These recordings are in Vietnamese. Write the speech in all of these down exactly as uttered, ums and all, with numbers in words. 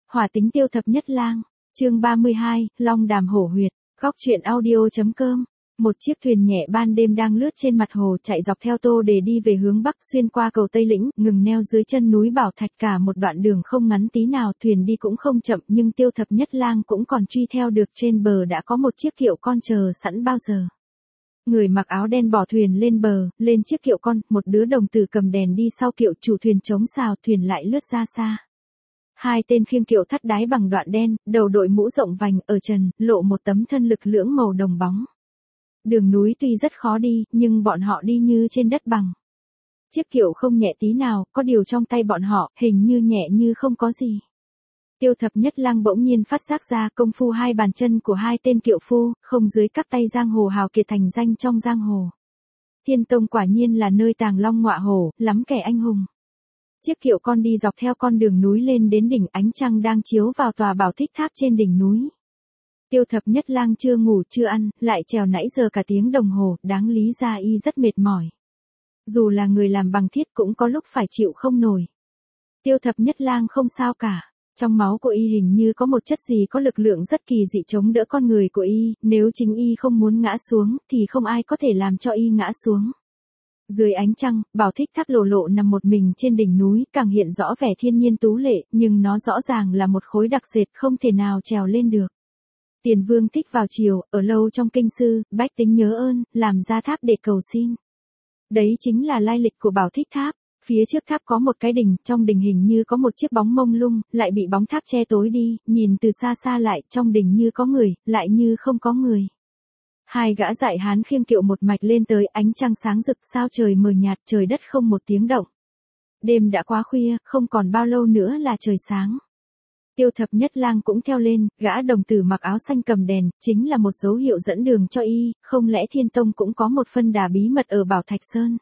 Hỏa tính tiêu thập nhất lang, chương ba mươi hai, Long Đàm Hổ Huyệt, góc truyện audio.com. Một chiếc thuyền nhẹ ban đêm đang lướt trên mặt hồ chạy dọc theo Tô Đề đi về hướng bắc xuyên qua cầu Tây Lĩnh, ngừng neo dưới chân núi Bảo Thạch cả một đoạn đường không ngắn tí nào, thuyền đi cũng không chậm nhưng tiêu thập nhất lang cũng còn truy theo được. Trên bờ đã có một chiếc kiệu con chờ sẵn bao giờ. Người mặc áo đen bỏ thuyền lên bờ, lên chiếc kiệu con, một đứa đồng tử cầm đèn đi sau kiệu, chủ thuyền chống sào, thuyền lại lướt ra xa. Hai tên khiêng kiệu thắt đáy bằng đoạn đen, đầu đội mũ rộng vành, ở trần, lộ một tấm thân lực lưỡng màu đồng bóng. Đường núi tuy rất khó đi, nhưng bọn họ đi như trên đất bằng. Chiếc kiệu không nhẹ tí nào, có điều trong tay bọn họ, hình như nhẹ như không có gì. Tiêu thập nhất lang bỗng nhiên phát giác ra công phu hai bàn chân của hai tên kiệu phu, không dưới các tay giang hồ hào kiệt thành danh trong giang hồ. Thiên Tông quả nhiên là nơi tàng long ngọa hổ, lắm kẻ anh hùng. Chiếc kiệu con đi dọc theo con đường núi lên đến đỉnh, ánh trăng đang chiếu vào tòa Bảo Thích Tháp trên đỉnh núi. Tiêu thập nhất lang chưa ngủ chưa ăn, lại trèo nãy giờ cả tiếng đồng hồ, đáng lý ra y rất mệt mỏi. Dù là người làm bằng thiết cũng có lúc phải chịu không nổi. Tiêu thập nhất lang không sao cả. Trong máu của y hình như có một chất gì có lực lượng rất kỳ dị chống đỡ con người của y, nếu chính y không muốn ngã xuống, thì không ai có thể làm cho y ngã xuống. Dưới ánh trăng, Bảo Thích Tháp lộ lộ nằm một mình trên đỉnh núi, càng hiện rõ vẻ thiên nhiên tú lệ, nhưng nó rõ ràng là một khối đặc dệt không thể nào trèo lên được. Tiền Vương thích vào chiều, ở lâu trong kinh sư, bách tính nhớ ơn, làm ra tháp để cầu xin. Đấy chính là lai lịch của Bảo Thích Tháp. Phía trước tháp có một cái đình, trong đình hình như có một chiếc bóng mông lung, lại bị bóng tháp che tối đi, nhìn từ xa xa lại, trong đình như có người, lại như không có người. Hai gã dại hán khiêng kiệu một mạch lên tới, ánh trăng sáng rực, sao trời mờ nhạt, trời đất không một tiếng động. Đêm đã quá khuya, không còn bao lâu nữa là trời sáng. Tiêu thập nhất lang cũng theo lên, gã đồng tử mặc áo xanh cầm đèn, chính là một dấu hiệu dẫn đường cho y, không lẽ Thiên Tông cũng có một phân đà bí mật ở Bảo Thạch Sơn.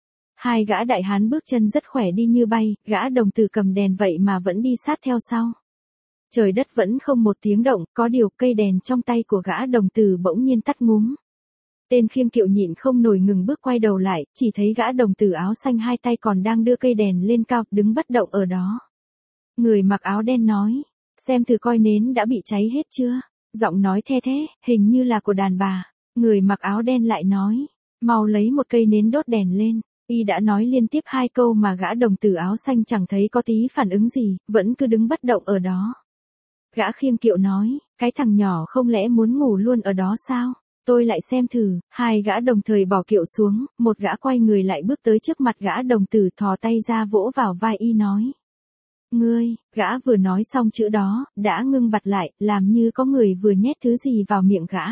Hai gã đại hán bước chân rất khỏe đi như bay, gã đồng tử cầm đèn vậy mà vẫn đi sát theo sau. Trời đất vẫn không một tiếng động, có điều cây đèn trong tay của gã đồng tử bỗng nhiên tắt ngúm. Tên khiêng kiệu nhịn không nổi ngừng bước quay đầu lại, chỉ thấy gã đồng tử áo xanh hai tay còn đang đưa cây đèn lên cao, đứng bất động ở đó. Người mặc áo đen nói, xem thử coi nến đã bị cháy hết chưa, giọng nói the thế, hình như là của đàn bà. Người mặc áo đen lại nói, mau lấy một cây nến đốt đèn lên. Y đã nói liên tiếp hai câu mà gã đồng tử áo xanh chẳng thấy có tí phản ứng gì, vẫn cứ đứng bất động ở đó. Gã khiêng kiệu nói, cái thằng nhỏ không lẽ muốn ngủ luôn ở đó sao? Tôi lại xem thử. Hai gã đồng thời bỏ kiệu xuống, một gã quay người lại bước tới trước mặt gã đồng tử, thò tay ra vỗ vào vai y nói. Ngươi, gã vừa nói xong chữ đó, đã ngưng bặt lại, làm như có người vừa nhét thứ gì vào miệng gã.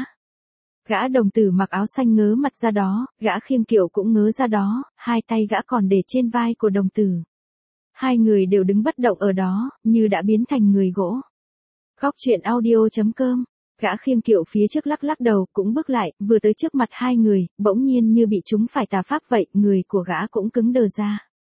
Gã đồng tử mặc áo xanh ngớ mặt ra đó, gã khiêng kiệu cũng ngớ ra đó, hai tay gã còn để trên vai của đồng tử. Hai người đều đứng bất động ở đó, như đã biến thành người gỗ. Góc truyện audio.com. Gã khiêng kiệu phía trước lắc lắc đầu, cũng bước lại, vừa tới trước mặt hai người, bỗng nhiên như bị chúng phải tà pháp vậy, người của gã cũng cứng đờ ra.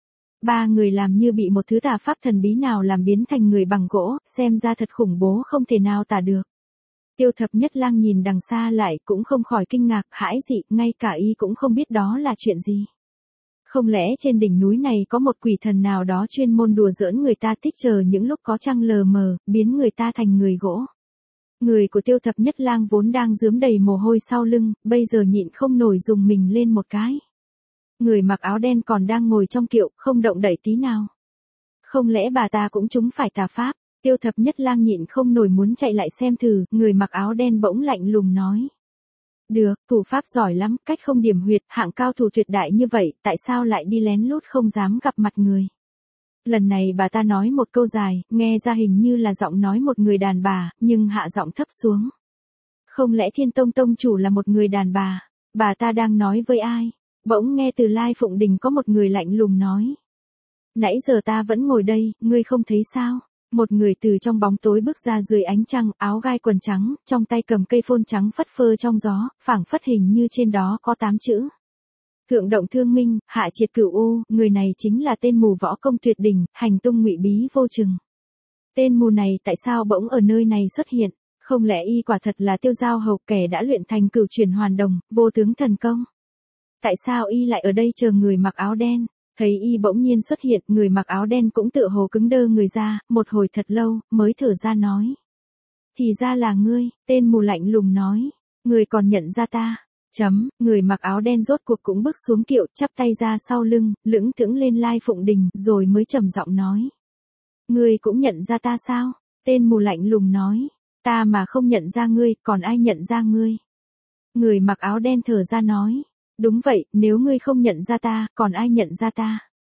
Ba người làm như bị một thứ tà pháp thần bí nào làm biến thành người bằng gỗ, xem ra thật khủng bố không thể nào tả được. Tiêu thập nhất lang nhìn đằng xa lại cũng không khỏi kinh ngạc, hãi dị, ngay cả y cũng không biết đó là chuyện gì. Không lẽ trên đỉnh núi này có một quỷ thần nào đó chuyên môn đùa giỡn người ta, thích chờ những lúc có trăng lờ mờ, biến người ta thành người gỗ. Người của tiêu thập nhất lang vốn đang rướm đầy mồ hôi sau lưng, bây giờ nhịn không nổi dùng mình lên một cái. Người mặc áo đen còn đang ngồi trong kiệu, không động đậy tí nào. Không lẽ bà ta cũng trúng phải tà pháp? Tiêu thập nhất lang nhịn không nổi muốn chạy lại xem thử, người mặc áo đen bỗng lạnh lùng nói. Được, thủ pháp giỏi lắm, cách không điểm huyệt, hạng cao thủ tuyệt đại như vậy, tại sao lại đi lén lút không dám gặp mặt người? Lần này bà ta nói một câu dài, nghe ra hình như là giọng nói một người đàn bà, nhưng hạ giọng thấp xuống. Không lẽ Thiên Tông tông chủ là một người đàn bà? Bà ta đang nói với ai? Bỗng nghe từ Lai Phụng Đình có một người lạnh lùng nói. Nãy giờ ta vẫn ngồi đây, ngươi không thấy sao? Một người từ trong bóng tối bước ra dưới ánh trăng, áo gai quần trắng, trong tay cầm cây phôn trắng phất phơ trong gió, phảng phất hình như trên đó có tám chữ. Thượng động thương minh, hạ triệt cửu u, người này chính là tên mù võ công tuyệt đỉnh, hành tung ngụy bí vô chừng. Tên mù này tại sao bỗng ở nơi này xuất hiện? Không lẽ y quả thật là Tiêu Giao Hầu, kẻ đã luyện thành cửu chuyển hoàn đồng, vô tướng thần công? Tại sao y lại ở đây chờ người mặc áo đen? Thấy y bỗng nhiên xuất hiện, người mặc áo đen cũng tựa hồ cứng đơ người ra, một hồi thật lâu, mới thở ra nói. Thì ra là ngươi, tên mù lạnh lùng nói. Ngươi còn nhận ra ta. Chấm, người mặc áo đen rốt cuộc cũng bước xuống kiệu, chắp tay ra sau lưng, lững thững lên lai phụng đình, rồi mới trầm giọng nói. Ngươi cũng nhận ra ta sao? Tên mù lạnh lùng nói. Ta mà không nhận ra ngươi, còn ai nhận ra ngươi? Người mặc áo đen thở ra nói. Đúng vậy, nếu ngươi không nhận ra ta, còn ai nhận ra ta?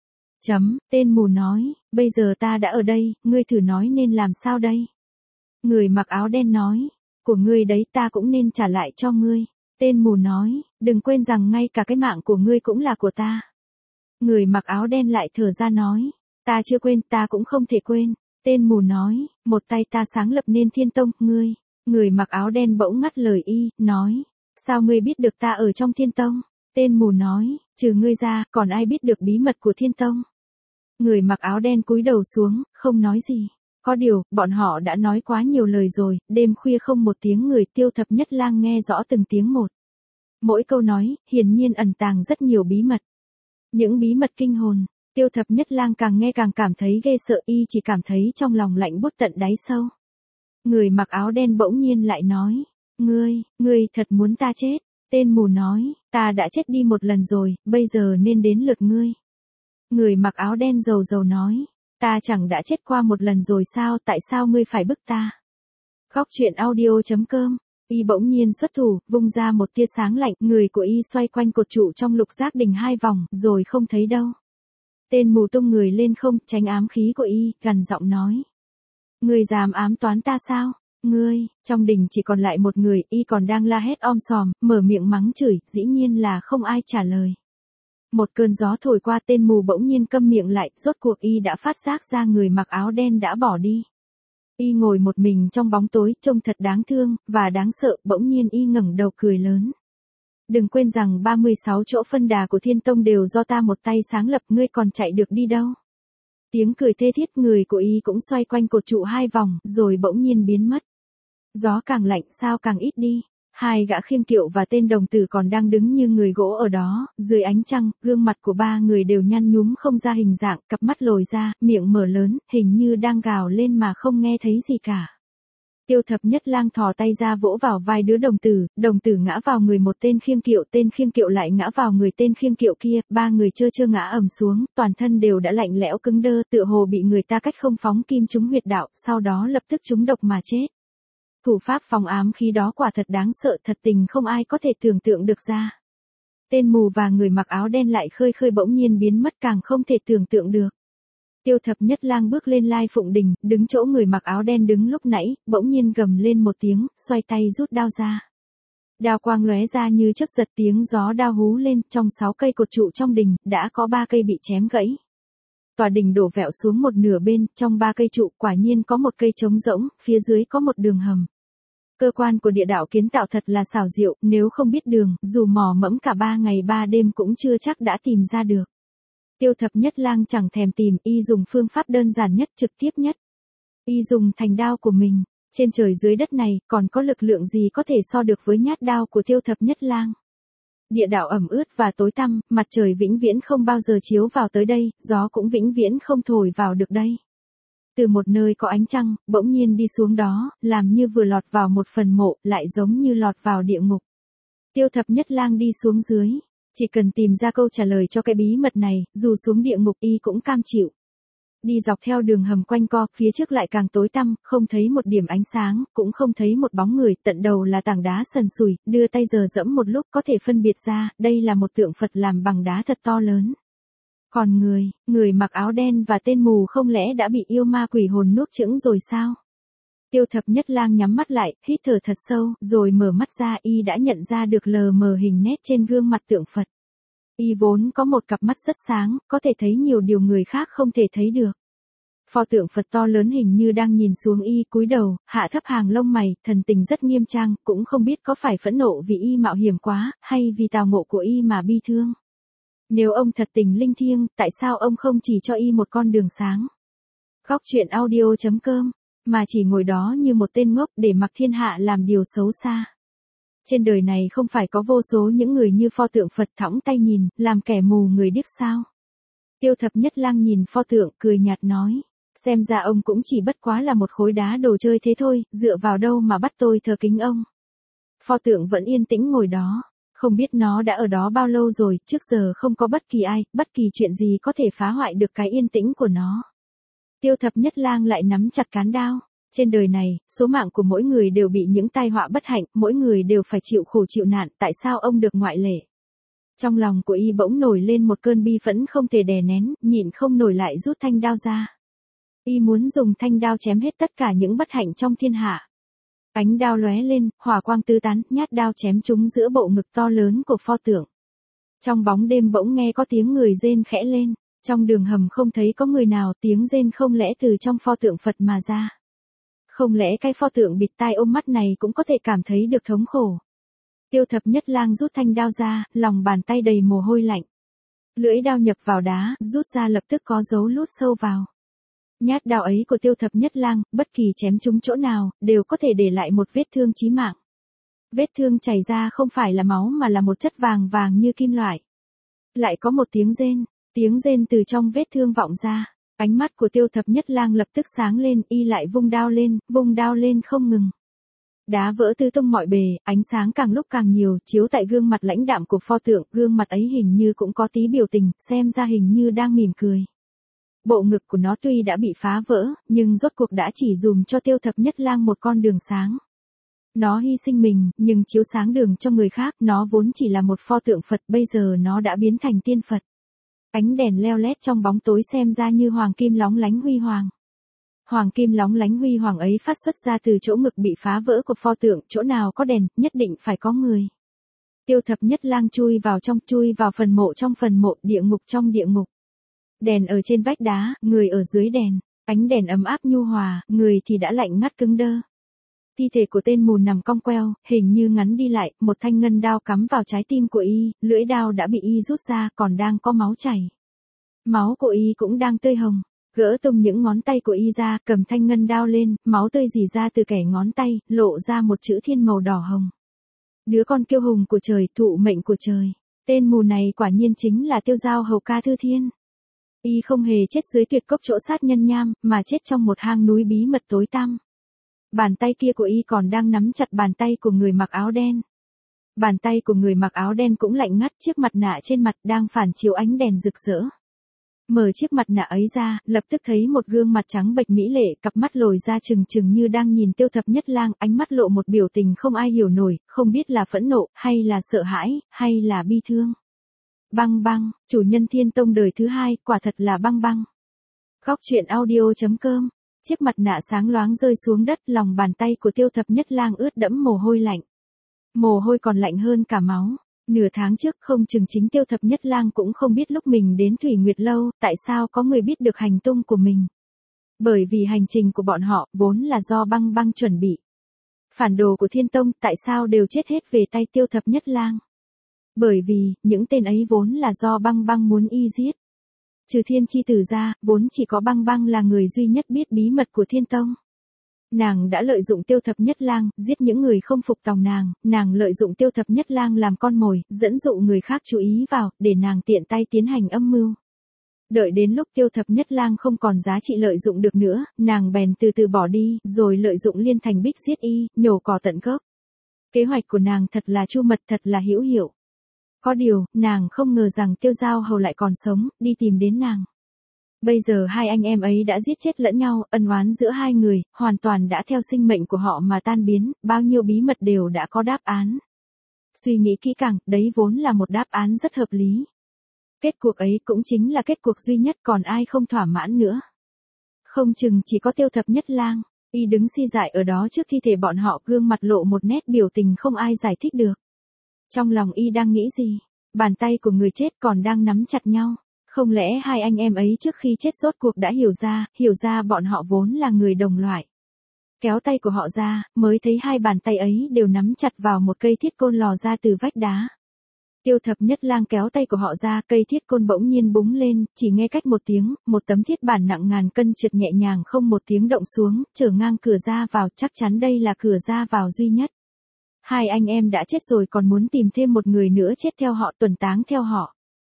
Chấm, tên mù nói, bây giờ ta đã ở đây, ngươi thử nói nên làm sao đây? Người mặc áo đen nói, của ngươi đấy ta cũng nên trả lại cho ngươi. Tên mù nói, đừng quên rằng ngay cả cái mạng của ngươi cũng là của ta. Người mặc áo đen lại thở ra nói, ta chưa quên, ta cũng không thể quên. Tên mù nói, một tay ta sáng lập nên Thiên Tông, ngươi. Người mặc áo đen bỗng ngắt lời y, nói, sao ngươi biết được ta ở trong Thiên Tông? Tên mù nói, trừ ngươi ra, còn ai biết được bí mật của Thiên Tông? Người mặc áo đen cúi đầu xuống, không nói gì. Có điều, bọn họ đã nói quá nhiều lời rồi, đêm khuya không một tiếng người Tiêu Thập Nhất Lang nghe rõ từng tiếng một. Mỗi câu nói, hiển nhiên ẩn tàng rất nhiều bí mật. Những bí mật kinh hồn, Tiêu Thập Nhất Lang càng nghe càng cảm thấy ghê sợ, y chỉ cảm thấy trong lòng lạnh buốt tận đáy sâu. Người mặc áo đen bỗng nhiên lại nói, ngươi, ngươi thật muốn ta chết? Tên mù nói, ta đã chết đi một lần rồi, bây giờ nên đến lượt ngươi. Người mặc áo đen rầu rầu nói, ta chẳng đã chết qua một lần rồi sao, tại sao ngươi phải bức ta? Khóc chuyện audio chấm com, y bỗng nhiên xuất thủ, vung ra một tia sáng lạnh, người của y xoay quanh cột trụ trong lục giác đỉnh hai vòng, rồi không thấy đâu. Tên mù tung người lên không, tránh ám khí của y, gằn giọng nói. Ngươi dám ám toán ta sao? Ngươi, trong đình chỉ còn lại một người, y còn đang la hét om sòm, mở miệng mắng chửi, dĩ nhiên là không ai trả lời. Một cơn gió thổi qua, tên mù bỗng nhiên câm miệng lại, rốt cuộc y đã phát giác ra người mặc áo đen đã bỏ đi. Y ngồi một mình trong bóng tối, trông thật đáng thương, và đáng sợ, bỗng nhiên y ngẩng đầu cười lớn. Đừng quên rằng ba mươi sáu chỗ phân đà của Thiên Tông đều do ta một tay sáng lập, ngươi còn chạy được đi đâu? Tiếng cười thê thiết, người của y cũng xoay quanh cột trụ hai vòng, rồi bỗng nhiên biến mất. Gió càng lạnh sao càng ít đi. Hai gã khiêng kiệu và tên đồng tử còn đang đứng như người gỗ ở đó, dưới ánh trăng, gương mặt của ba người đều nhăn nhúm không ra hình dạng, cặp mắt lồi ra, miệng mở lớn, hình như đang gào lên mà không nghe thấy gì cả. Tiêu Thập Nhất Lang thò tay ra vỗ vào vai đứa đồng tử, đồng tử ngã vào người một tên khiêng kiệu, tên khiêng kiệu lại ngã vào người tên khiêng kiệu kia, ba người chơ chơ ngã ầm xuống, toàn thân đều đã lạnh lẽo cứng đơ, tựa hồ bị người ta cách không phóng kim trúng huyệt đạo, sau đó lập tức trúng độc mà chết. Thủ pháp phòng ám khí đó quả thật đáng sợ, thật tình không ai có thể tưởng tượng được ra. Tên mù và người mặc áo đen lại khơi khơi bỗng nhiên biến mất, càng không thể tưởng tượng được. Tiêu Thập Nhất Lang bước lên lai phụng đình, đứng chỗ người mặc áo đen đứng lúc nãy, bỗng nhiên gầm lên một tiếng, xoay tay rút đao ra. Đao quang lóe ra như chớp giật, tiếng gió đao hú lên, trong sáu cây cột trụ trong đình, đã có ba cây bị chém gãy. Tòa đình đổ vẹo xuống một nửa bên, trong ba cây trụ quả nhiên có một cây trống rỗng, phía dưới có một đường hầm. Cơ quan của địa đạo kiến tạo thật là xảo diệu, nếu không biết đường, dù mò mẫm cả ba ngày ba đêm cũng chưa chắc đã tìm ra được. Tiêu Thập Nhất Lang chẳng thèm tìm, y dùng phương pháp đơn giản nhất, trực tiếp nhất. Y dùng thành đao của mình. Trên trời dưới đất này, còn có lực lượng gì có thể so được với nhát đao của Tiêu Thập Nhất Lang? Địa đạo ẩm ướt và tối tăm, mặt trời vĩnh viễn không bao giờ chiếu vào tới đây, gió cũng vĩnh viễn không thổi vào được đây. Từ một nơi có ánh trăng, bỗng nhiên đi xuống đó, làm như vừa lọt vào một phần mộ, lại giống như lọt vào địa ngục. Tiêu Thập Nhất Lang đi xuống dưới. Chỉ cần tìm ra câu trả lời cho cái bí mật này, dù xuống địa ngục y cũng cam chịu. Đi dọc theo đường hầm quanh co, phía trước lại càng tối tăm, không thấy một điểm ánh sáng, cũng không thấy một bóng người, tận đầu là tảng đá sần sùi, đưa tay giờ dẫm một lúc có thể phân biệt ra, đây là một tượng Phật làm bằng đá thật to lớn. Còn người, người mặc áo đen và tên mù không lẽ đã bị yêu ma quỷ hồn nuốt chửng rồi sao? Tiêu Thập Nhất Lang nhắm mắt lại, hít thở thật sâu, rồi mở mắt ra, y đã nhận ra được lờ mờ hình nét trên gương mặt tượng Phật. Y vốn có một cặp mắt rất sáng, có thể thấy nhiều điều người khác không thể thấy được. Pho tượng Phật to lớn hình như đang nhìn xuống y, cúi đầu, hạ thấp hàng lông mày, thần tình rất nghiêm trang, cũng không biết có phải phẫn nộ vì y mạo hiểm quá, hay vì tào ngộ của y mà bi thương. Nếu ông thật tình linh thiêng, tại sao ông không chỉ cho y một con đường sáng? Khóc chuyện audio chấm com, mà chỉ ngồi đó như một tên ngốc để mặc thiên hạ làm điều xấu xa. Trên đời này không phải có vô số những người như pho tượng Phật thõng tay nhìn, làm kẻ mù người điếc sao? Tiêu Thập Nhất Lang nhìn pho tượng cười nhạt nói. Xem ra ông cũng chỉ bất quá là một khối đá đồ chơi thế thôi, dựa vào đâu mà bắt tôi thờ kính ông. Pho tượng vẫn yên tĩnh ngồi đó. Không biết nó đã ở đó bao lâu rồi, trước giờ không có bất kỳ ai, bất kỳ chuyện gì có thể phá hoại được cái yên tĩnh của nó. Tiêu Thập Nhất Lang lại nắm chặt cán đao. Trên đời này, số mạng của mỗi người đều bị những tai họa bất hạnh, mỗi người đều phải chịu khổ chịu nạn, tại sao ông được ngoại lệ? Trong lòng của y bỗng nổi lên một cơn bi phẫn không thể đè nén, nhịn không nổi lại rút thanh đao ra. Y muốn dùng thanh đao chém hết tất cả những bất hạnh trong thiên hạ. Ánh đao lóe lên, hỏa quang tứ tán, nhát đao chém trúng giữa bộ ngực to lớn của pho tượng. Trong bóng đêm bỗng nghe có tiếng người rên khẽ lên, trong đường hầm không thấy có người nào, tiếng rên không lẽ từ trong pho tượng Phật mà ra. Không lẽ cái pho tượng bịt tai ôm mắt này cũng có thể cảm thấy được thống khổ. Tiêu Thập Nhất Lang rút thanh đao ra, lòng bàn tay đầy mồ hôi lạnh. Lưỡi đao nhập vào đá, rút ra lập tức có dấu lút sâu vào. Nhát đao ấy của Tiêu Thập Nhất Lang, bất kỳ chém trúng chỗ nào, đều có thể để lại một vết thương chí mạng. Vết thương chảy ra không phải là máu mà là một chất vàng vàng như kim loại. Lại có một tiếng rên, tiếng rên từ trong vết thương vọng ra. Ánh mắt của Tiêu Thập Nhất Lang lập tức sáng lên, y lại vung đao lên, vung đao lên không ngừng. Đá vỡ tứ tung mọi bề, ánh sáng càng lúc càng nhiều, chiếu tại gương mặt lãnh đạm của pho tượng, gương mặt ấy hình như cũng có tí biểu tình, xem ra hình như đang mỉm cười. Bộ ngực của nó tuy đã bị phá vỡ, nhưng rốt cuộc đã chỉ dùm cho Tiêu Thập Nhất Lang một con đường sáng. Nó hy sinh mình, nhưng chiếu sáng đường cho người khác, nó vốn chỉ là một pho tượng Phật, bây giờ nó đã biến thành tiên Phật. Ánh đèn leo lét trong bóng tối xem ra như hoàng kim lóng lánh huy hoàng. Hoàng kim lóng lánh huy hoàng ấy phát xuất ra từ chỗ ngực bị phá vỡ của pho tượng, chỗ nào có đèn, nhất định phải có người. Tiêu Thập Nhất Lang chui vào trong, chui vào phần mộ trong phần mộ, địa ngục trong địa ngục. Đèn ở trên vách đá, người ở dưới đèn, ánh đèn ấm áp nhu hòa, người thì đã lạnh ngắt cứng đơ. Thi thể của tên mù nằm cong queo, hình như ngắn đi lại, một thanh ngân đao cắm vào trái tim của y, lưỡi đao đã bị y rút ra, còn đang có máu chảy. Máu của y cũng đang tươi hồng, gỡ tung những ngón tay của y ra, cầm thanh ngân đao lên, máu tươi rỉ ra từ kẻ ngón tay, lộ ra một chữ thiên màu đỏ hồng. Đứa con kiêu hùng của trời, thụ mệnh của trời. Tên mù này quả nhiên chính là Tiêu Giao Hầu Ca Thư Thiên. Y không hề chết dưới tuyệt cốc chỗ sát nhân nham, mà chết trong một hang núi bí mật tối tăm. Bàn tay kia của y còn đang nắm chặt bàn tay của người mặc áo đen. Bàn tay của người mặc áo đen cũng lạnh ngắt, chiếc mặt nạ trên mặt đang phản chiếu ánh đèn rực rỡ. Mở chiếc mặt nạ ấy ra, lập tức thấy một gương mặt trắng bệch mỹ lệ, cặp mắt lồi ra trừng trừng như đang nhìn Tiêu Thập Nhất Lang, ánh mắt lộ một biểu tình không ai hiểu nổi, không biết là phẫn nộ, hay là sợ hãi, hay là bi thương. Băng Băng, chủ nhân Thiên Tông đời thứ hai, quả thật là Băng Băng. Góc truyện audio chấm com. Chiếc mặt nạ sáng loáng rơi xuống đất, lòng bàn tay của Tiêu Thập Nhất Lang ướt đẫm mồ hôi lạnh. Mồ hôi còn lạnh hơn cả máu. Nửa tháng trước không chừng chính Tiêu Thập Nhất Lang cũng không biết lúc mình đến Thủy Nguyệt Lâu, tại sao có người biết được hành tung của mình. Bởi vì hành trình của bọn họ, vốn là do Băng Băng chuẩn bị. Phản đồ của Thiên Tông, tại sao đều chết hết về tay Tiêu Thập Nhất Lang. Bởi vì, những tên ấy vốn là do Băng Băng muốn y giết. Trừ Thiên Chi Tử ra, vốn chỉ có Băng Băng là người duy nhất biết bí mật của Thiên Tông. Nàng đã lợi dụng Tiêu Thập Nhất Lang, giết những người không phục tòng nàng, nàng lợi dụng Tiêu Thập Nhất Lang làm con mồi, dẫn dụ người khác chú ý vào, để nàng tiện tay tiến hành âm mưu. Đợi đến lúc Tiêu Thập Nhất Lang không còn giá trị lợi dụng được nữa, nàng bèn từ từ bỏ đi, rồi lợi dụng Liên Thành Bích giết y, nhổ cỏ tận gốc. Kế hoạch của nàng thật là chu mật, thật là hữu hiệu. Có điều, nàng không ngờ rằng Tiêu Giao Hầu lại còn sống, đi tìm đến nàng. Bây giờ hai anh em ấy đã giết chết lẫn nhau, ân oán giữa hai người, hoàn toàn đã theo sinh mệnh của họ mà tan biến, bao nhiêu bí mật đều đã có đáp án. Suy nghĩ kỹ càng, đấy vốn là một đáp án rất hợp lý. Kết cuộc ấy cũng chính là kết cuộc duy nhất, còn ai không thỏa mãn nữa. Không chừng chỉ có Tiêu Thập Nhất Lang, y đứng si dại ở đó trước thi thể bọn họ, gương mặt lộ một nét biểu tình không ai giải thích được. Trong lòng y đang nghĩ gì? Bàn tay của người chết còn đang nắm chặt nhau. Không lẽ hai anh em ấy trước khi chết rốt cuộc đã hiểu ra, hiểu ra bọn họ vốn là người đồng loại. Kéo tay của họ ra, mới thấy hai bàn tay ấy đều nắm chặt vào một cây thiết côn lò ra từ vách đá. Tiêu Thập Nhất Lang kéo tay của họ ra, cây thiết côn bỗng nhiên búng lên, chỉ nghe cách một tiếng, một tấm thiết bản nặng ngàn cân trượt nhẹ nhàng không một tiếng động xuống, chở ngang cửa ra vào, chắc chắn đây là cửa ra vào duy nhất. Hai anh em đã chết rồi còn muốn tìm thêm một người nữa chết theo họ, tuần táng theo họ.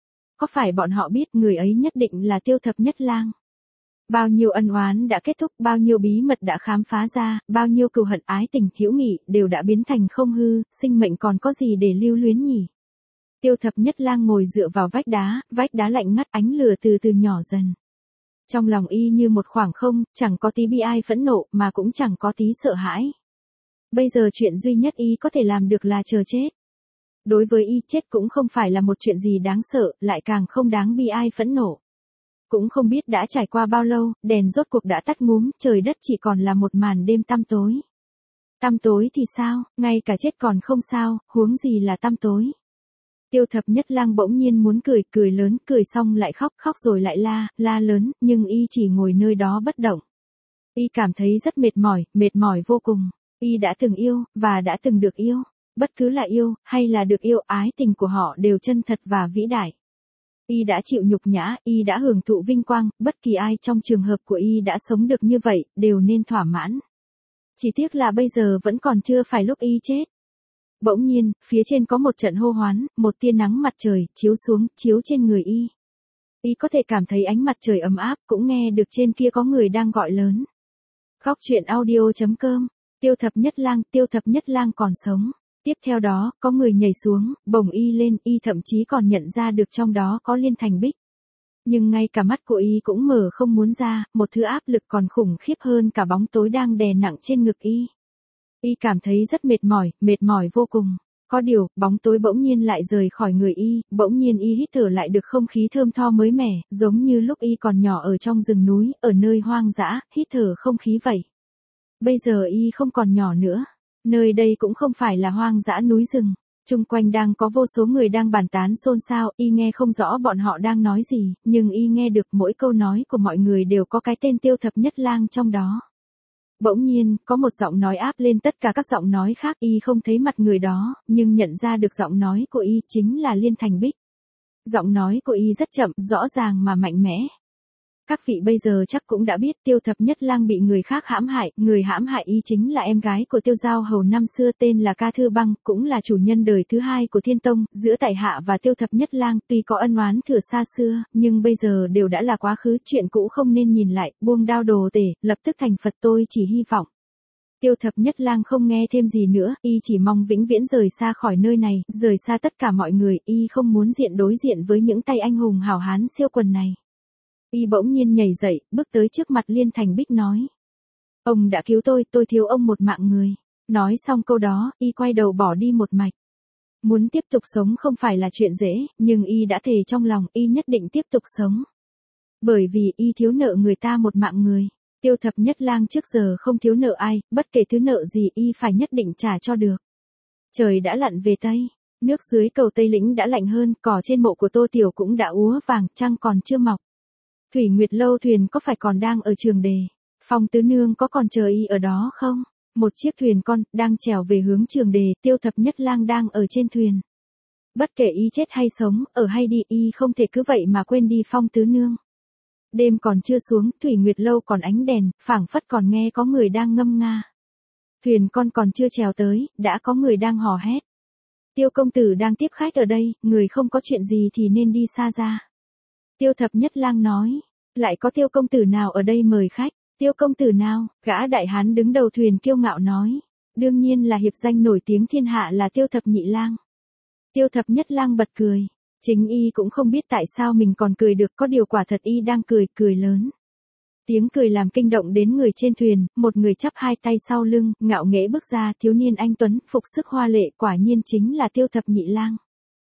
có phải bọn họ biết người ấy nhất định là Tiêu Thập Nhất Lang. Bao nhiêu ân oán đã kết thúc, bao nhiêu bí mật đã khám phá ra, bao nhiêu cừu hận ái tình, hữu nghị, đều đã biến thành không hư, sinh mệnh còn có gì để lưu luyến nhỉ? Tiêu Thập Nhất Lang ngồi dựa vào vách đá, vách đá lạnh ngắt, ánh lửa từ từ nhỏ dần. Trong lòng y như một khoảng không, chẳng có tí bi ai phẫn nộ, mà cũng chẳng có tí sợ hãi. Bây giờ chuyện duy nhất y có thể làm được là chờ chết. Đối với y, chết cũng không phải là một chuyện gì đáng sợ, lại càng không đáng bi ai phẫn nộ. Cũng không biết đã trải qua bao lâu, đèn rốt cuộc đã tắt ngúm, trời đất chỉ còn là một màn đêm tăm tối. Tăm tối thì sao, ngay cả chết còn không sao, huống gì là tăm tối. Tiêu Thập Nhất Lang bỗng nhiên muốn cười, cười lớn, cười xong lại khóc, khóc rồi lại la, la lớn, nhưng y chỉ ngồi nơi đó bất động. Y cảm thấy rất mệt mỏi, mệt mỏi vô cùng. Y đã từng yêu, và đã từng được yêu. Bất cứ là yêu, hay là được yêu, ái tình của họ đều chân thật và vĩ đại. Y đã chịu nhục nhã, y đã hưởng thụ vinh quang, bất kỳ ai trong trường hợp của y đã sống được như vậy, đều nên thỏa mãn. Chỉ tiếc là bây giờ vẫn còn chưa phải lúc y chết. Bỗng nhiên, phía trên có một trận hô hoán, một tia nắng mặt trời, chiếu xuống, chiếu trên người y. Y có thể cảm thấy ánh mặt trời ấm áp, cũng nghe được trên kia có người đang gọi lớn. Khóc chuyện audio chấm com, Tiêu Thập Nhất Lang, Tiêu Thập Nhất Lang còn sống. Tiếp theo đó, có người nhảy xuống, bồng y lên, y thậm chí còn nhận ra được trong đó có Liên Thành Bích. Nhưng ngay cả mắt của y cũng mở không muốn ra, một thứ áp lực còn khủng khiếp hơn cả bóng tối đang đè nặng trên ngực y. Y cảm thấy rất mệt mỏi, mệt mỏi vô cùng. Có điều, bóng tối bỗng nhiên lại rời khỏi người y, bỗng nhiên y hít thở lại được không khí thơm tho mới mẻ, giống như lúc y còn nhỏ ở trong rừng núi, ở nơi hoang dã, hít thở không khí vậy. Bây giờ y không còn nhỏ nữa. Nơi đây cũng không phải là hoang dã núi rừng. Chung quanh đang có vô số người đang bàn tán xôn xao, y nghe không rõ bọn họ đang nói gì, nhưng y nghe được mỗi câu nói của mọi người đều có cái tên Tiêu Thập Nhất Lang trong đó. Bỗng nhiên, có một giọng nói áp lên tất cả các giọng nói khác, y không thấy mặt người đó, nhưng nhận ra được giọng nói của y chính là Liên Thành Bích. Giọng nói của y rất chậm, rõ ràng mà mạnh mẽ. Các vị bây giờ chắc cũng đã biết Tiêu Thập Nhất Lang bị người khác hãm hại, người hãm hại y chính là em gái của Tiêu Giao Hầu năm xưa tên là Ca Thư Băng, cũng là chủ nhân đời thứ hai của Thiên Tông, giữa tại hạ và Tiêu Thập Nhất Lang tuy có ân oán thừa xa xưa, nhưng bây giờ đều đã là quá khứ, chuyện cũ không nên nhìn lại, buông đao đồ tể, lập tức thành Phật tôi chỉ hy vọng. Tiêu Thập Nhất Lang không nghe thêm gì nữa, y chỉ mong vĩnh viễn rời xa khỏi nơi này, rời xa tất cả mọi người, y không muốn diện đối diện với những tay anh hùng hảo hán siêu quần này. Y bỗng nhiên nhảy dậy, bước tới trước mặt Liên Thành Bích nói. Ông đã cứu tôi, tôi thiếu ông một mạng người. Nói xong câu đó, y quay đầu bỏ đi một mạch. Muốn tiếp tục sống không phải là chuyện dễ, nhưng y đã thề trong lòng, y nhất định tiếp tục sống. Bởi vì y thiếu nợ người ta một mạng người. Tiêu Thập Nhất Lang trước giờ không thiếu nợ ai, bất kể thứ nợ gì y phải nhất định trả cho được. Trời đã lặn về Tây. Nước dưới cầu Tây Lĩnh đã lạnh hơn, cỏ trên mộ của Tô Tiểu cũng đã úa vàng, trăng còn chưa mọc. Thủy Nguyệt Lâu thuyền có phải còn đang ở Trường Đề? Phong Tứ Nương có còn chờ y ở đó không? Một chiếc thuyền con, đang trèo về hướng Trường Đề, Tiêu Thập Nhất Lang đang ở trên thuyền. Bất kể y chết hay sống, ở hay đi, y không thể cứ vậy mà quên đi Phong Tứ Nương. Đêm còn chưa xuống, Thủy Nguyệt Lâu còn ánh đèn, phảng phất còn nghe có người đang ngâm nga. Thuyền con còn chưa trèo tới, đã có người đang hò hét. Tiêu công tử đang tiếp khách ở đây, người không có chuyện gì thì nên đi xa ra. Tiêu Thập Nhất Lang nói, lại có Tiêu công tử nào ở đây mời khách? Tiêu công tử nào? Gã đại hán đứng đầu thuyền kiêu ngạo nói, đương nhiên là hiệp danh nổi tiếng thiên hạ là Tiêu Thập Nhị Lang. Tiêu Thập Nhất Lang bật cười, chính y cũng không biết tại sao mình còn cười được, có điều quả thật y đang cười, cười lớn. Tiếng cười làm kinh động đến người trên thuyền, một người chắp hai tay sau lưng, ngạo nghễ bước ra, thiếu niên anh tuấn, phục sức hoa lệ, quả nhiên chính là Tiêu Thập Nhị Lang.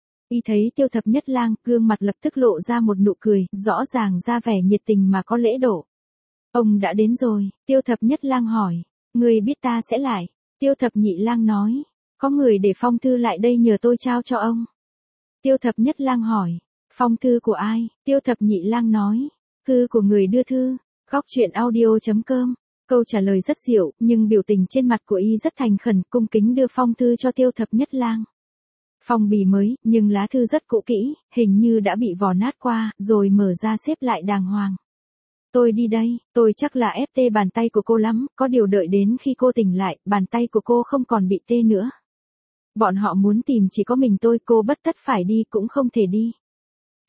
Y thấy Tiêu Thập Nhất Lang, gương mặt lập tức lộ ra một nụ cười, rõ ràng ra vẻ nhiệt tình mà có lễ độ. Ông đã đến rồi, Tiêu Thập Nhất Lang hỏi, người biết ta sẽ lại. Tiêu Thập Nhị Lang nói, có người để phong thư lại đây nhờ tôi trao cho ông. Tiêu Thập Nhất Lang hỏi, phong thư của ai? Tiêu Thập Nhị Lang nói, thư của người đưa thư. Khóc chuyện audio chấm com. Câu trả lời rất dịu, nhưng biểu tình trên mặt của y rất thành khẩn, cung kính đưa phong thư cho Tiêu Thập Nhất Lang. Phong bì mới, nhưng lá thư rất cũ kỹ, hình như đã bị vò nát qua, rồi mở ra xếp lại đàng hoàng. Tôi đi đây, tôi chắc là ép tê bàn tay của cô lắm, có điều đợi đến khi cô tỉnh lại, bàn tay của cô không còn bị tê nữa. Bọn họ muốn tìm chỉ có mình tôi, cô bất tất phải đi cũng không thể đi.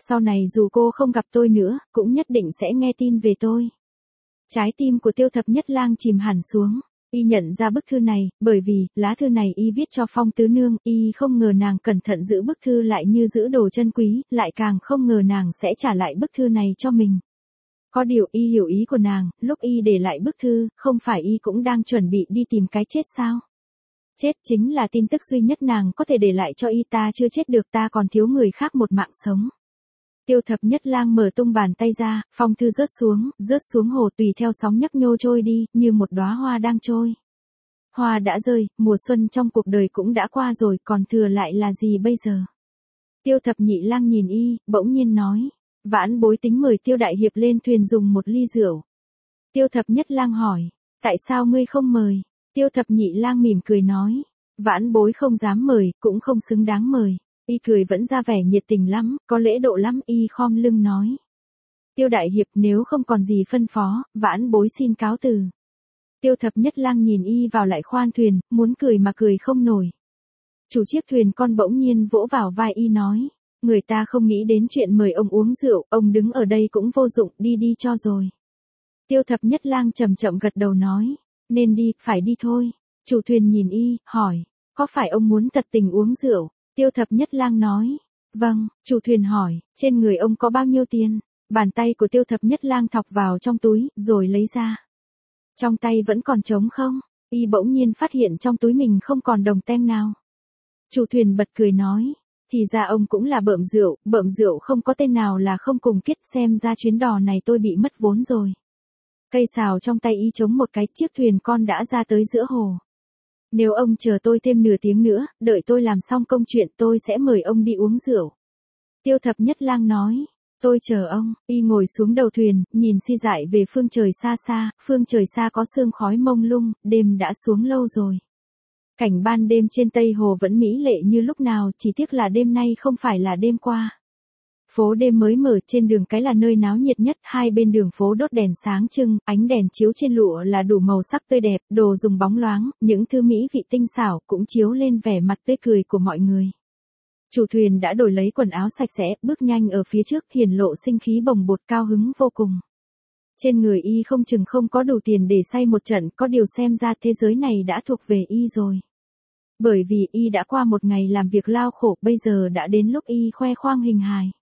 Sau này dù cô không gặp tôi nữa, cũng nhất định sẽ nghe tin về tôi. Trái tim của Tiêu Thập Nhất Lang chìm hẳn xuống. Y nhận ra bức thư này, bởi vì, lá thư này y viết cho Phong tứ nương, y không ngờ nàng cẩn thận giữ bức thư lại như giữ đồ chân quý, lại càng không ngờ nàng sẽ trả lại bức thư này cho mình. Có điều y hiểu ý của nàng, lúc y để lại bức thư, không phải y cũng đang chuẩn bị đi tìm cái chết sao? Chết chính là tin tức duy nhất nàng có thể để lại cho y, ta chưa chết được, ta còn thiếu người khác một mạng sống. Tiêu Thập Nhất Lang mở tung bàn tay ra, phong thư rớt xuống, rớt xuống hồ tùy theo sóng nhấp nhô trôi đi, như một đóa hoa đang trôi. Hoa đã rơi, mùa xuân trong cuộc đời cũng đã qua rồi, còn thừa lại là gì bây giờ? Tiêu Thập Nhị Lang nhìn y, bỗng nhiên nói, Vãn Bối tính mời Tiêu đại hiệp lên thuyền dùng một ly rượu. Tiêu Thập Nhất Lang hỏi, tại sao ngươi không mời? Tiêu Thập Nhị Lang mỉm cười nói, Vãn Bối không dám mời, cũng không xứng đáng mời. Y cười vẫn ra vẻ nhiệt tình lắm, có lễ độ lắm, y khom lưng nói. Tiêu đại hiệp, nếu không còn gì phân phó, Vãn Bối xin cáo từ. Tiêu Thập Nhất Lang nhìn y vào lại khoan thuyền, muốn cười mà cười không nổi. Chủ chiếc thuyền con bỗng nhiên vỗ vào vai y nói, người ta không nghĩ đến chuyện mời ông uống rượu, ông đứng ở đây cũng vô dụng, đi đi cho rồi. Tiêu Thập Nhất Lang chậm chậm gật đầu nói, nên đi, phải đi thôi. Chủ thuyền nhìn y, hỏi, có phải ông muốn thật tình uống rượu? Tiêu Thập Nhất Lang nói, vâng. Chủ thuyền hỏi, trên người ông có bao nhiêu tiền? Bàn tay của Tiêu Thập Nhất Lang thọc vào trong túi, rồi lấy ra. Trong tay vẫn còn trống không? Y bỗng nhiên phát hiện trong túi mình không còn đồng tem nào. Chủ thuyền bật cười nói, thì ra ông cũng là bợm rượu, bợm rượu không có tên nào là không cùng kết, xem ra chuyến đò này tôi bị mất vốn rồi. Cây sào trong tay y chống một cái, chiếc thuyền con đã ra tới giữa hồ. Nếu ông chờ tôi thêm nửa tiếng nữa, đợi tôi làm xong công chuyện tôi sẽ mời ông đi uống rượu. Tiêu Thập Nhất Lang nói, tôi chờ ông. Y ngồi xuống đầu thuyền, nhìn si dại về phương trời xa xa, phương trời xa có sương khói mông lung, đêm đã xuống lâu rồi. Cảnh ban đêm trên Tây Hồ vẫn mỹ lệ như lúc nào, chỉ tiếc là đêm nay không phải là đêm qua. Phố đêm mới mở, trên đường cái là nơi náo nhiệt nhất, hai bên đường phố đốt đèn sáng trưng, ánh đèn chiếu trên lụa là đủ màu sắc tươi đẹp, đồ dùng bóng loáng, những thứ mỹ vị tinh xảo cũng chiếu lên vẻ mặt tươi cười của mọi người. Chủ thuyền đã đổi lấy quần áo sạch sẽ, bước nhanh ở phía trước, hiển lộ sinh khí bồng bột, cao hứng vô cùng. Trên người y không chừng không có đủ tiền để say một trận, có điều xem ra thế giới này đã thuộc về y rồi. Bởi vì y đã qua một ngày làm việc lao khổ, bây giờ đã đến lúc y khoe khoang hình hài.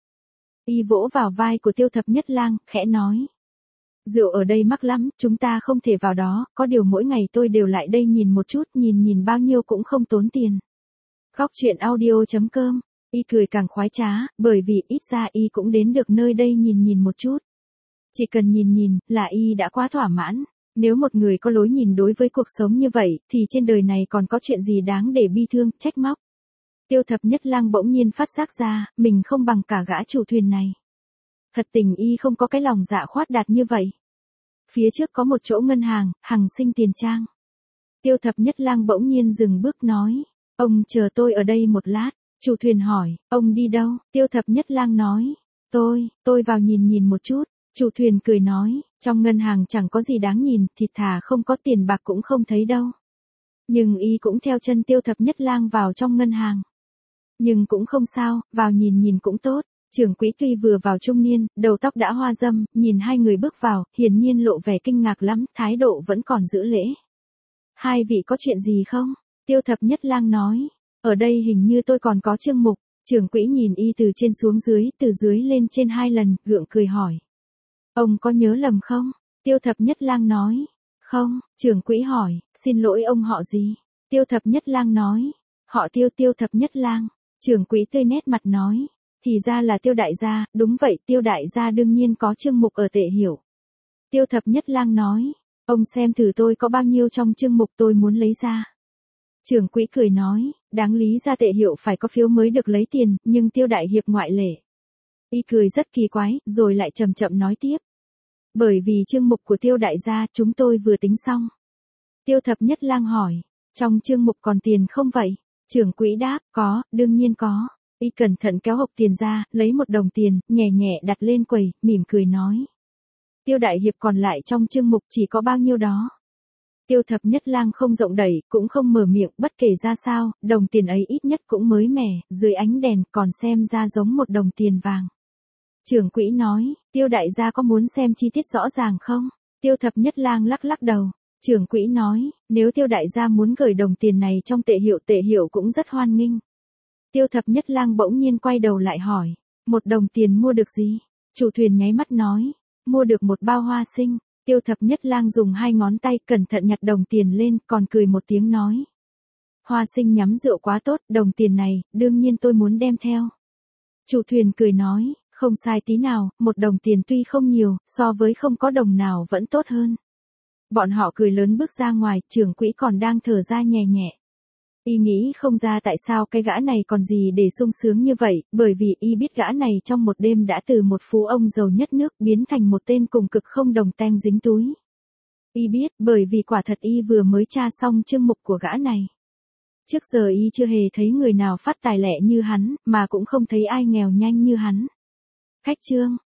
Y vỗ vào vai của Tiêu Thập Nhất Lang, khẽ nói. Rượu ở đây mắc lắm, chúng ta không thể vào đó, có điều mỗi ngày tôi đều lại đây nhìn một chút, nhìn nhìn bao nhiêu cũng không tốn tiền. Góc truyện audio chấm com, y cười càng khoái trá, bởi vì ít ra y cũng đến được nơi đây nhìn nhìn một chút. Chỉ cần nhìn nhìn, là y đã quá thỏa mãn. Nếu một người có lối nhìn đối với cuộc sống như vậy, thì trên đời này còn có chuyện gì đáng để bi thương, trách móc. Tiêu Thập Nhất Lang bỗng nhiên phát giác ra, mình không bằng cả gã chủ thuyền này. Thật tình y không có cái lòng dạ khoát đạt như vậy. Phía trước có một chỗ ngân hàng, Hằng Sinh Tiền Trang. Tiêu Thập Nhất Lang bỗng nhiên dừng bước nói, ông chờ tôi ở đây một lát. Chủ thuyền hỏi, ông đi đâu? Tiêu Thập Nhất Lang nói, tôi, tôi vào nhìn nhìn một chút. Chủ thuyền cười nói, trong ngân hàng chẳng có gì đáng nhìn, thịt thà không có tiền bạc cũng không thấy đâu. Nhưng y cũng theo chân Tiêu Thập Nhất Lang vào trong ngân hàng. Nhưng cũng không sao, vào nhìn nhìn cũng tốt. Trưởng quỹ tuy vừa vào trung niên, đầu tóc đã hoa râm, nhìn hai người bước vào, hiển nhiên lộ vẻ kinh ngạc lắm, thái độ vẫn còn giữ lễ. Hai vị có chuyện gì không? Tiêu Thập Nhất Lang nói, ở đây hình như tôi còn có chương mục. Trưởng quỹ nhìn y từ trên xuống dưới, từ dưới lên trên hai lần, gượng cười hỏi. Ông có nhớ lầm không? Tiêu Thập Nhất Lang nói, không. Trưởng quỹ hỏi, xin lỗi ông họ gì? Tiêu Thập Nhất Lang nói, họ Tiêu. Tiêu Thập Nhất Lang. Trưởng quỹ tươi nét mặt nói, thì ra là Tiêu đại gia. Đúng vậy, Tiêu đại gia đương nhiên có chương mục ở Tệ Hiểu. Tiêu Thập Nhất Lang nói, ông xem thử tôi có bao nhiêu trong chương mục tôi muốn lấy ra. Trưởng quỹ cười nói, đáng lý ra Tệ Hiểu phải có phiếu mới được lấy tiền, nhưng Tiêu đại hiệp ngoại lệ. Y cười rất kỳ quái, rồi lại chậm chậm nói tiếp. Bởi vì chương mục của Tiêu đại gia chúng tôi vừa tính xong. Tiêu Thập Nhất Lang hỏi, trong chương mục còn tiền không vậy? Trưởng quỹ đáp, có, đương nhiên có. Y cẩn thận kéo hộp tiền ra, lấy một đồng tiền, nhẹ nhẹ đặt lên quầy, mỉm cười nói. Tiêu đại hiệp còn lại trong chương mục chỉ có bao nhiêu đó. Tiêu Thập Nhất Lang không rộng đẩy, cũng không mở miệng, bất kể ra sao, đồng tiền ấy ít nhất cũng mới mẻ, dưới ánh đèn còn xem ra giống một đồng tiền vàng. Trưởng quỹ nói, Tiêu đại gia có muốn xem chi tiết rõ ràng không? Tiêu Thập Nhất Lang lắc lắc đầu. Trưởng quỹ nói, nếu Tiêu đại gia muốn gửi đồng tiền này trong tệ hiệu tệ hiệu cũng rất hoan nghênh. Tiêu Thập Nhất Lang bỗng nhiên quay đầu lại hỏi, một đồng tiền mua được gì? Chủ thuyền nháy mắt nói, mua được một bao hoa sinh. Tiêu Thập Nhất Lang dùng hai ngón tay cẩn thận nhặt đồng tiền lên, còn cười một tiếng nói. Hoa sinh nhắm rượu quá tốt, đồng tiền này, đương nhiên tôi muốn đem theo. Chủ thuyền cười nói, không sai tí nào, một đồng tiền tuy không nhiều, so với không có đồng nào vẫn tốt hơn. Bọn họ cười lớn bước ra ngoài, trưởng quỹ còn đang thở ra nhẹ nhẹ. Y nghĩ không ra tại sao cái gã này còn gì để sung sướng như vậy, bởi vì y biết gã này trong một đêm đã từ một phú ông giàu nhất nước biến thành một tên cùng cực không đồng teng dính túi. Y biết bởi vì quả thật y vừa mới tra xong chương mục của gã này. Trước giờ y chưa hề thấy người nào phát tài lẻ như hắn, mà cũng không thấy ai nghèo nhanh như hắn. Khách trương,